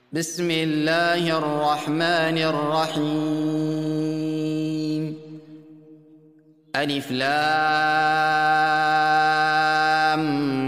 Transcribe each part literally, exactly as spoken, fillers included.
بسم الله الرحمن الرحيم. ألف لام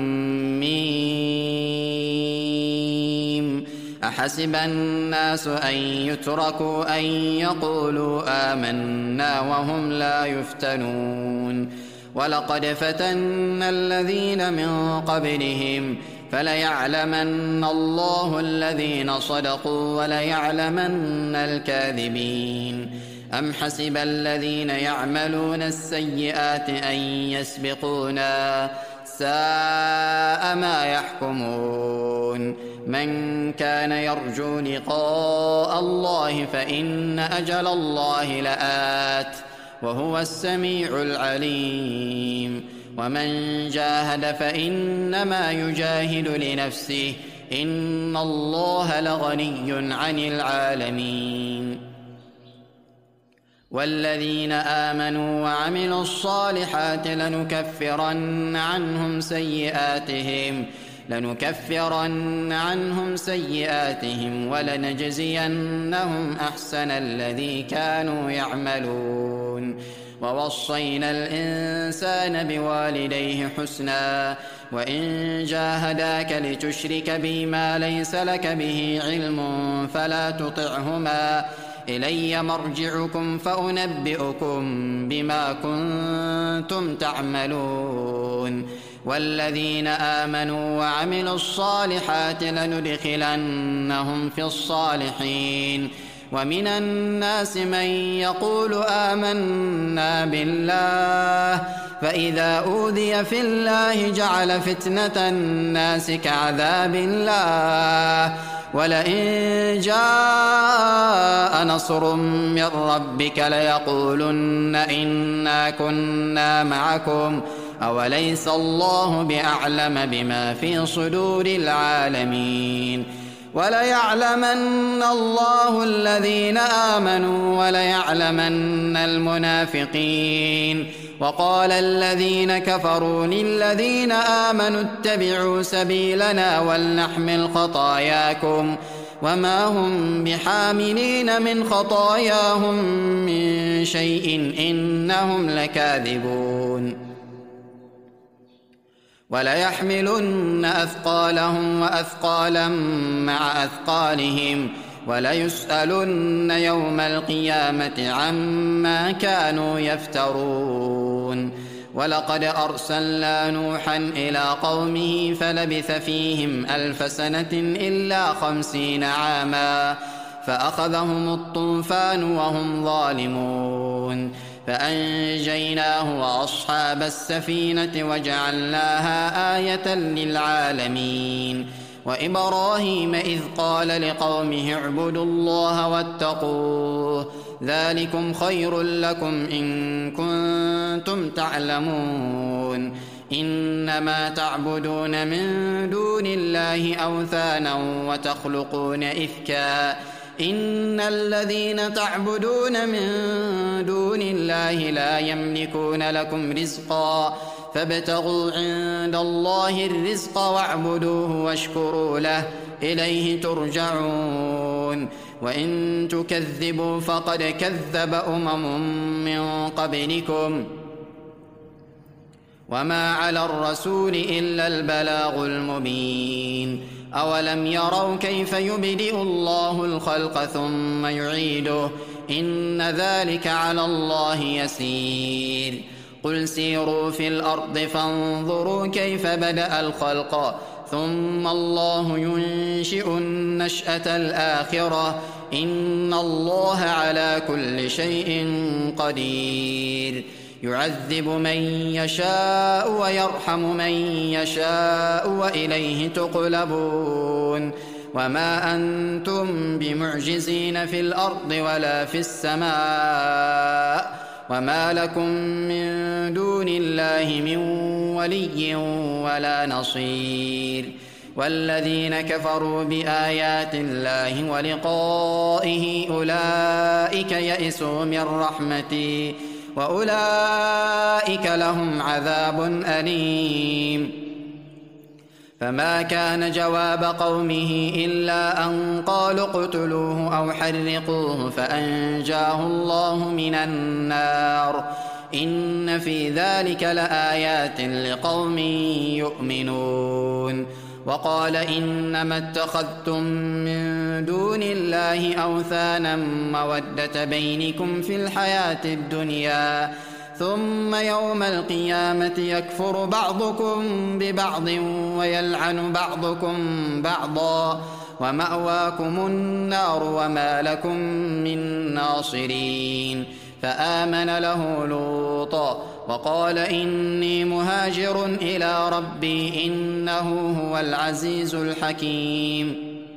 ميم. أحسب الناس أن يتركوا أن يقولوا آمنا وهم لا يفتنون. ولقد فتنا الذين من قبلهم فليعلمن الله الذين صدقوا وليعلمن الكاذبين. أم حسب الذين يعملون السيئات أن يسبقونا ساء ما يحكمون. من كان يرجو لقاء الله فإن أجل الله لآت وهو السميع العليم. ومن جاهد فإنما يجاهد لنفسه إن الله لغني عن العالمين. والذين آمنوا وعملوا الصالحات لنكفرن عنهم سيئاتهم لنكفرن عنهم سيئاتهم ولنجزينهم أحسن الذي كانوا يعملون. ووصينا الإنسان بوالديه حسنا وإن جاهداك لتشرك بي ما ليس لك به علم فلا تطعهما إلي مرجعكم فأنبئكم بما كنتم تعملون. والذين آمنوا وعملوا الصالحات لندخلنهم في الصالحين. ومن الناس من يقول آمنا بالله فإذا أوذي في الله جعل فتنة الناس كعذاب الله ولئن جاء نصر من ربك ليقولن إنا كنا معكم أوليس الله بأعلم بما في صدور العالمين. وليعلمن الله الذين آمنوا وليعلمن المنافقين. وقال الذين كفروا للذين آمنوا اتبعوا سبيلنا ولنحمل خطاياكم وما هم بحاملين من خطاياهم من شيء إنهم لكاذبون. وليحملن أثقالهم وأثقالا مع أثقالهم وليسألن يوم القيامة عما كانوا يفترون. ولقد أرسلنا نوحا إلى قومه فلبث فيهم ألف سنة إلا خمسين عاما فأخذهم الطوفان وهم ظالمون فأنجيناه وأصحاب السفينة وجعلناها آية للعالمين. وإبراهيم إذ قال لقومه اعبدوا الله واتقوه ذلكم خير لكم إن كنتم تعلمون. إنما تعبدون من دون الله أوثانا وتخلقون إفكا إن الذين تعبدون من دون الله لا يملكون لكم رزقا فابتغوا عند الله الرزق واعبدوه واشكروا له إليه ترجعون. وإن تكذبوا فقد كذب أمم من قبلكم وما على الرسول إلا البلاغ المبين. أولم يروا كيف يبدئ الله الخلق ثم يعيده إن ذلك على الله يسير. قل سيروا في الأرض فانظروا كيف بدأ الخلق ثم الله ينشئ النشأة الآخرة إن الله على كل شيء قدير. يعذب من يشاء ويرحم من يشاء وإليه تقلبون. وما أنتم بمعجزين في الأرض ولا في السماء وما لكم من دون الله من ولي ولا نصير. والذين كفروا بآيات الله ولقائه أولئك يئسوا من رحمتي وأولئك لهم عذاب أليم. فما كان جواب قومه إلا أن قالوا اقتلوه أو حرقوه فأنجاه الله من النار. إن في ذلك لآيات لقوم يؤمنون. وقال إنما اتخذتم من دون الله أوثانا مودة بينكم في الحياة الدنيا ثم يوم القيامة يكفر بعضكم ببعض ويلعن بعضكم بعضا ومأواكم النار وما لكم من ناصرين. فآمن له لوط وقال إني مهاجر إلى ربي إنه هو العزيز الحكيم.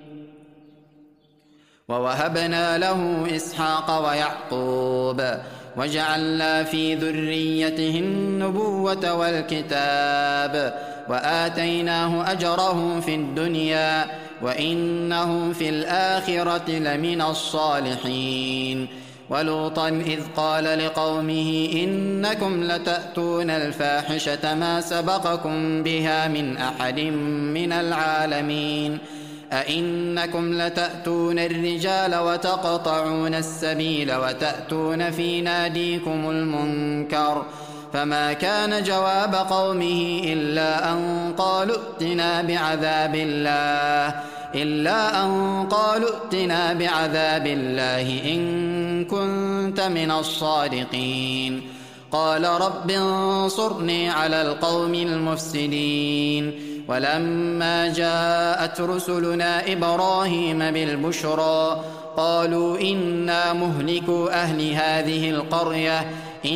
ووهبنا له إسحاق ويعقوب وجعلنا في ذريته النبوة والكتاب وآتيناه أجره في الدنيا وإنه في الآخرة لمن الصالحين. ولوطا إذ قال لقومه إنكم لتأتون الفاحشة ما سبقكم بها من أحد من العالمين أئنكم لتأتون الرجال وتقطعون السبيل وتأتون في ناديكم المنكر. فما كان جواب قومه إلا أن قالوا ائتنا بعذاب الله إلا أن قالوا ائتنا بعذاب الله إن كنت من الصادقين. قال رب انصرني على القوم المفسدين. ولما جاءت رسلنا إبراهيم بالبشرى قالوا إنا مهلكو أهل هذه القرية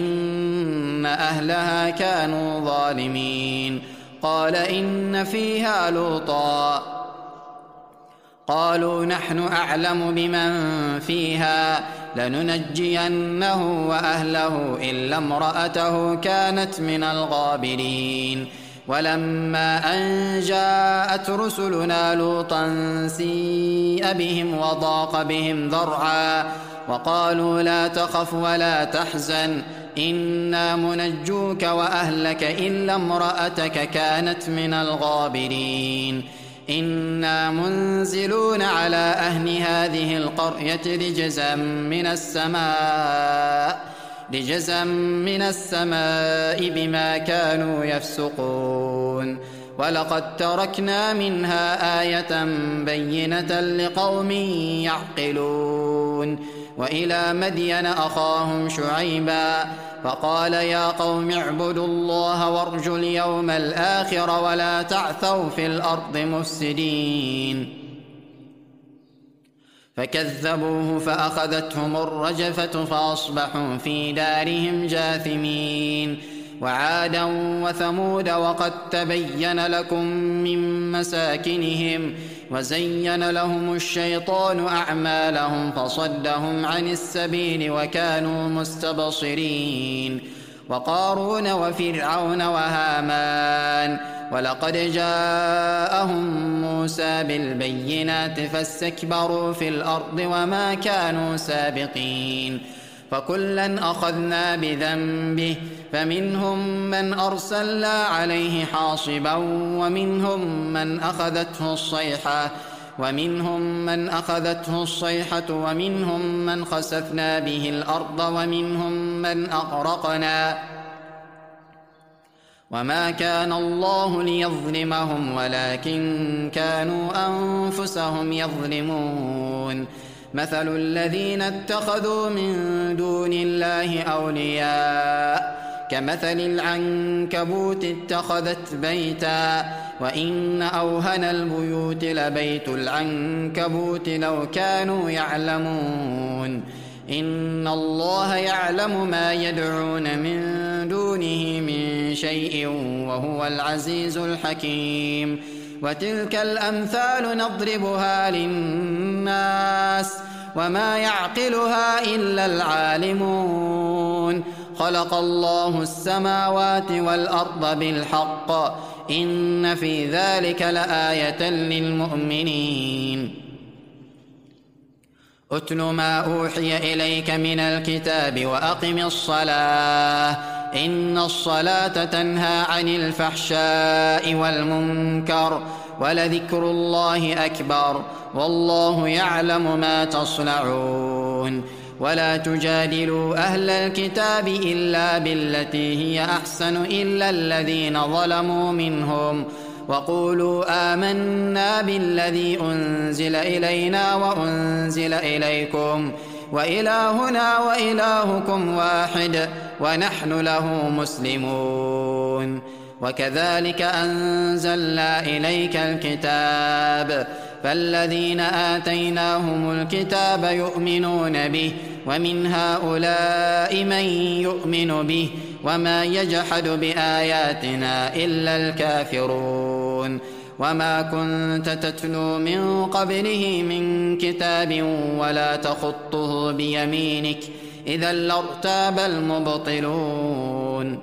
إن أهلها كانوا ظالمين. قال إن فيها لوطا قالوا نحن أعلم بمن فيها لننجينه وأهله إلا امرأته كانت من الغابرين. ولما أن جاءت رسلنا لوطا سيء بهم وضاق بهم ذرعا وقالوا لا تخف ولا تحزن إنا منجوك وأهلك إلا امرأتك كانت من الغابرين. إنا منزلون على أهل هذه القرية رجزا من السماء رجزا من السماء بما كانوا يفسقون. ولقد تركنا منها آية بينة لقوم يعقلون. وإلى مدين أخاهم شعيبا فقال يا قوم اعبدوا الله وارجوا اليوم الآخر ولا تعثوا في الأرض مفسدين. فكذبوه فأخذتهم الرجفة فأصبحوا في دارهم جاثمين. وعادا وثمود وقد تبين لكم من مساكنهم وزين لهم الشيطان أعمالهم فصدهم عن السبيل وكانوا مستبصرين. وقارون وفرعون وهامان ولقد جاءهم موسى بالبينات فاستكبروا في الأرض وما كانوا سابقين. فكلا أخذنا بذنبه فمنهم من أرسلنا عليه حاصبا ومنهم من أخذته الصيحة ومنهم من أخذته الصيحة ومنهم من خسفنا به الأرض ومنهم من أغرقنا. وما كان الله ليظلمهم ولكن كانوا أنفسهم يظلمون. مثل الذين اتخذوا من دون الله أولياء كمثل العنكبوت اتخذت بيتا وإن أوهن البيوت لبيت العنكبوت لو كانوا يعلمون. إن الله يعلم ما يدعون من دونه من شيء وهو العزيز الحكيم. وتلك الأمثال نضربها للناس وما يعقلها إلا العالمون. خلق الله السماوات والأرض بالحق إن في ذلك لآية للمؤمنين. أتل ما أوحي إليك من الكتاب وأقم الصلاة إن الصلاة تنهى عن الفحشاء والمنكر ولذكر الله أكبر والله يعلم ما تصنعون. ولا تجادلوا أهل الكتاب إلا بالتي هي أحسن إلا الذين ظلموا منهم وقولوا آمنا بالذي أنزل إلينا وأنزل إليكم وإلهنا وإلهكم واحد ونحن له مسلمون. وكذلك أنزلنا إليك الكتاب فالذين آتيناهم الكتاب يؤمنون به ومن هؤلاء من يؤمن به وما يجحد بآياتنا إلا الكافرون. وما كنت تتلو من قبله من كتاب ولا تخطه بيمينك إذا لارتاب المبطلون.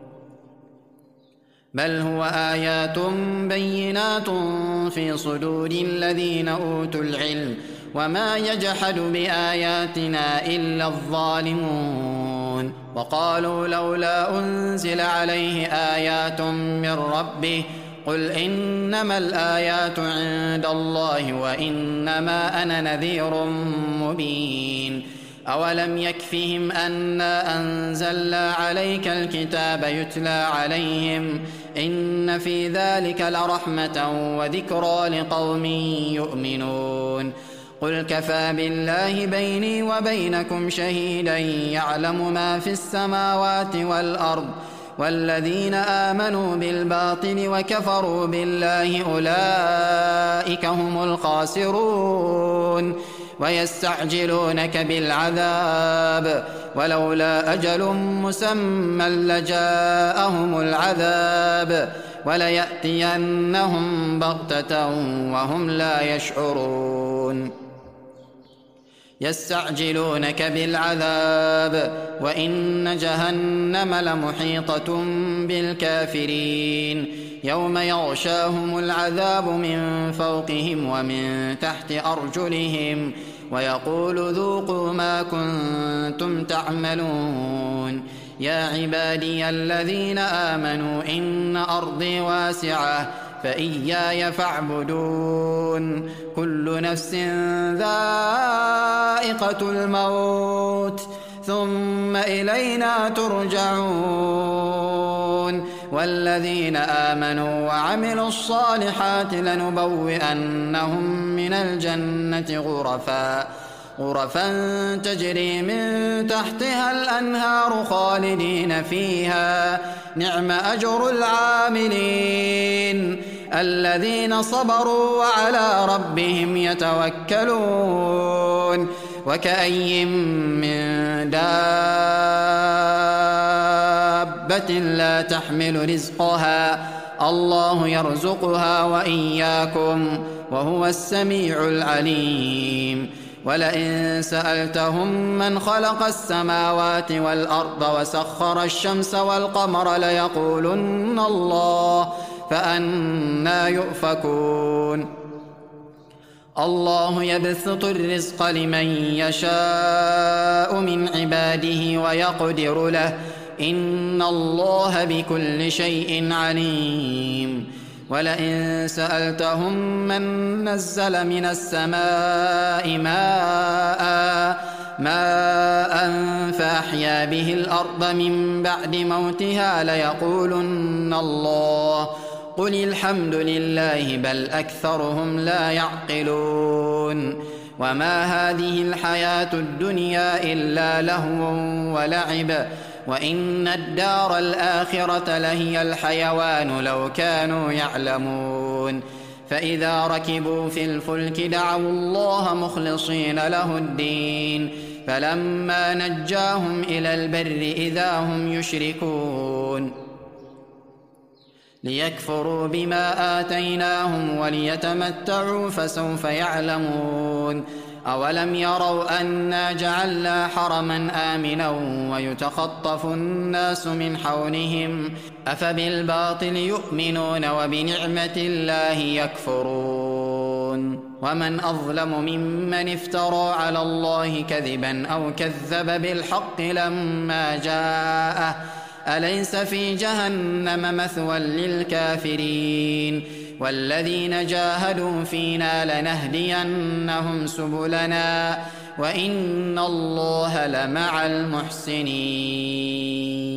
بل هو آيات بينات في صدور الذين أوتوا العلم وما يجحد بآياتنا إلا الظالمون. وقالوا لولا أنزل عليه آيات من ربه قل إنما الآيات عند الله وإنما أنا نذير مبين. أولم يكفهم أنا أنزلنا عليك الكتاب يتلى عليهم إن في ذلك لرحمة وذكرى لقوم يؤمنون. قل كفى بالله بيني وبينكم شهيدا يعلم ما في السماوات والأرض والذين آمنوا بالباطل وكفروا بالله أولئك هم الخاسرون. ويستعجلونك بالعذاب ولولا أجل مسمى لجاءهم العذاب وليأتينهم بغتة وهم لا يشعرون. يستعجلونك بالعذاب وإن جهنم لمحيطة بالكافرين يوم يغشاهم العذاب من فوقهم ومن تحت أرجلهم ويقول ذوقوا ما كنتم تعملون. يا عبادي الذين آمنوا إن أرضي واسعة فإياي فاعبدون. كل نفس ذائقة الموت ثم إلينا ترجعون. والذين آمنوا وعملوا الصالحات لنبوئنهم من الجنة غرفا غرفا تجري من تحتها الأنهار خالدين فيها نعم أجر العاملين الذين صبروا وعلى ربهم يتوكلون. وكأي من دابة لا تحمل رزقها الله يرزقها وإياكم وهو السميع العليم. ولئن سألتهم من خلق السماوات والأرض وسخر الشمس والقمر ليقولن الله فأنى يؤفكون. الله يبسط الرزق لمن يشاء من عباده ويقدر له إن الله بكل شيء عليم. ولئن سألتهم من نزل من السماء ماء ماء فأحيا به الأرض من بعد موتها ليقولن الله قل الحمد لله بل أكثرهم لا يعقلون. وما هذه الحياة الدنيا إلا لهو ولعب وإن الدار الآخرة لهي الحيوان لو كانوا يعلمون. فإذا ركبوا في الفلك دعوا الله مخلصين له الدين فلما نجاهم إلى البر إذا هم يشركون. ليكفروا بما آتيناهم وليتمتعوا فسوف يعلمون. أولم يروا أنا جعلنا حرما آمنا ويتخطف الناس من حولهم أفبالباطل يؤمنون وبنعمة الله يكفرون. ومن أظلم ممن افترى على الله كذبا أو كذب بالحق لما جاءه أليس في جهنم مثوى للكافرين والذين جاهدوا فينا لنهدينهم سبلنا وإن الله لمع المحسنين.